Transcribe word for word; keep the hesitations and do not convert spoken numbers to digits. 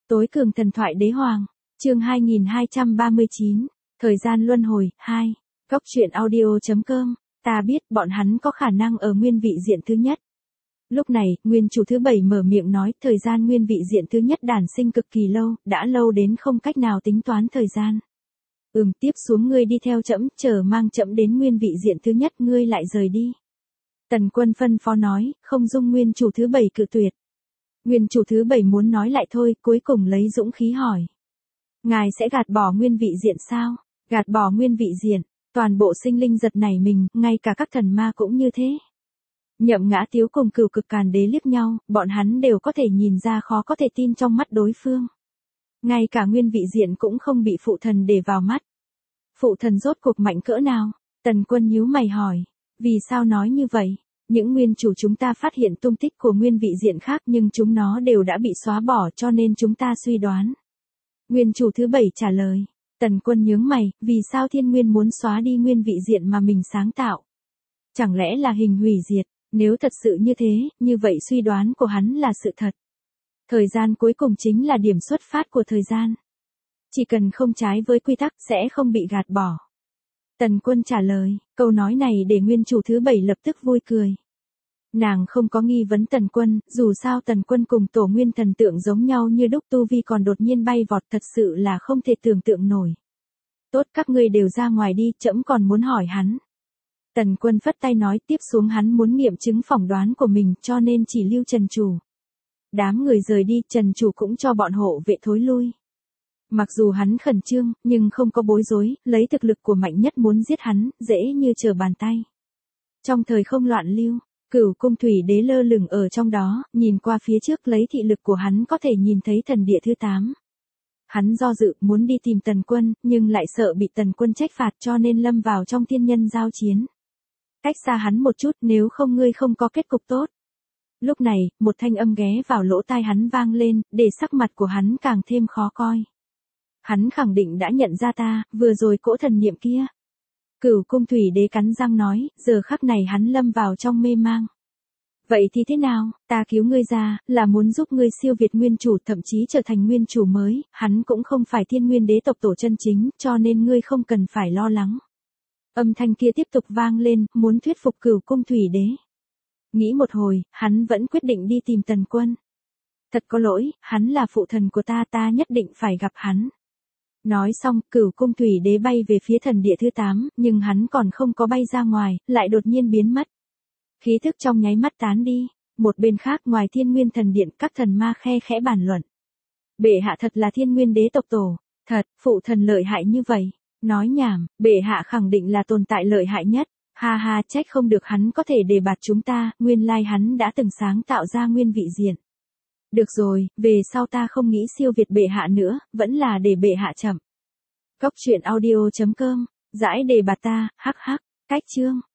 Tối cường thần thoại đế hoàng, chương hai nghìn hai trăm ba mươi chín, thời gian luân hồi, hai, góc truyện audio.com, ta biết bọn hắn có khả năng ở nguyên vị diện thứ nhất. Lúc này, nguyên chủ thứ bảy mở miệng nói, thời gian nguyên vị diện thứ nhất đản sinh cực kỳ lâu, đã lâu đến không cách nào tính toán thời gian. Ừm, tiếp xuống ngươi đi theo trẫm, chờ mang trẫm đến nguyên vị diện thứ nhất, ngươi lại rời đi. Tần Quân phân phó nói, không dung nguyên chủ thứ bảy cự tuyệt. Nguyên chủ thứ bảy muốn nói lại thôi, cuối cùng lấy dũng khí hỏi. Ngài sẽ gạt bỏ nguyên vị diện sao? Gạt bỏ nguyên vị diện, toàn bộ sinh linh giật nảy mình, ngay cả các thần ma cũng như thế. Nhậm Ngã Tiếu cùng Cửu Cực Càn Đế liếc nhau, bọn hắn đều có thể nhìn ra khó có thể tin trong mắt đối phương. Ngay cả nguyên vị diện cũng không bị phụ thần để vào mắt. Phụ thần rốt cuộc mạnh cỡ nào? Tần Quân nhíu mày hỏi. Vì sao nói như vậy? Những nguyên chủ chúng ta phát hiện tung tích của nguyên vị diện khác nhưng chúng nó đều đã bị xóa bỏ cho nên chúng ta suy đoán. Nguyên chủ thứ bảy trả lời. Tần Quân nhướng mày, vì sao thiên nguyên muốn xóa đi nguyên vị diện mà mình sáng tạo? Chẳng lẽ là hình hủy diệt? Nếu thật sự như thế, như vậy suy đoán của hắn là sự thật. Thời gian cuối cùng chính là điểm xuất phát của thời gian. Chỉ cần không trái với quy tắc sẽ không bị gạt bỏ. Tần Quân trả lời, câu nói này để nguyên chủ thứ bảy lập tức vui cười. Nàng không có nghi vấn Tần Quân, dù sao Tần Quân cùng tổ nguyên thần tượng giống nhau như đúc, tu vi còn đột nhiên bay vọt, thật sự là không thể tưởng tượng nổi. Tốt, các ngươi đều ra ngoài đi, trẫm còn muốn hỏi hắn. Tần Quân phất tay nói, tiếp xuống hắn muốn nghiệm chứng phỏng đoán của mình cho nên chỉ lưu Trần Chủ. Đám người rời đi, Trần Chủ cũng cho bọn hộ vệ thối lui. Mặc dù hắn khẩn trương, nhưng không có bối rối, lấy thực lực của mạnh nhất muốn giết hắn, dễ như trở bàn tay. Trong thời không loạn lưu, Cửu Cung Thủy Đế lơ lửng ở trong đó, nhìn qua phía trước lấy thị lực của hắn có thể nhìn thấy thần địa thứ tám. Hắn do dự muốn đi tìm Tần Quân, nhưng lại sợ bị Tần Quân trách phạt cho nên lâm vào trong thiên nhân giao chiến. Cách xa hắn một chút, nếu không ngươi không có kết cục tốt. Lúc này, một thanh âm ghé vào lỗ tai hắn vang lên, để sắc mặt của hắn càng thêm khó coi. Hắn khẳng định đã nhận ra ta, vừa rồi cỗ thần niệm kia. Cửu Cung Thủy Đế cắn răng nói, giờ khắc này hắn lâm vào trong mê mang. Vậy thì thế nào, ta cứu ngươi ra, là muốn giúp ngươi siêu việt nguyên chủ, thậm chí trở thành nguyên chủ mới, hắn cũng không phải thiên nguyên đế tộc tổ chân chính, cho nên ngươi không cần phải lo lắng. Âm thanh kia tiếp tục vang lên, muốn thuyết phục Cửu Cung Thủy Đế. Nghĩ một hồi, hắn vẫn quyết định đi tìm Tần Quân. Thật có lỗi, hắn là phụ thần của ta, ta nhất định phải gặp hắn. Nói xong, Cửu Cung Thủy Đế bay về phía thần địa thứ tám, nhưng hắn còn không có bay ra ngoài, lại đột nhiên biến mất. Khí thức trong nháy mắt tán đi, một bên khác ngoài Thiên Nguyên Thần Điện, các thần ma khe khẽ bàn luận. Bệ hạ thật là thiên nguyên đế tộc tổ, thật, phụ thần lợi hại như vậy. Nói nhảm, bệ hạ khẳng định là tồn tại lợi hại nhất. Ha ha, trách không được hắn có thể đề bạt chúng ta, nguyên lai hắn đã từng sáng tạo ra nguyên vị diện. Được rồi, về sau ta không nghĩ siêu việt bệ hạ nữa, vẫn là để bệ hạ chậm. Góc truyện audio.com, giải đề bạt ta, hắc hắc, cách chương.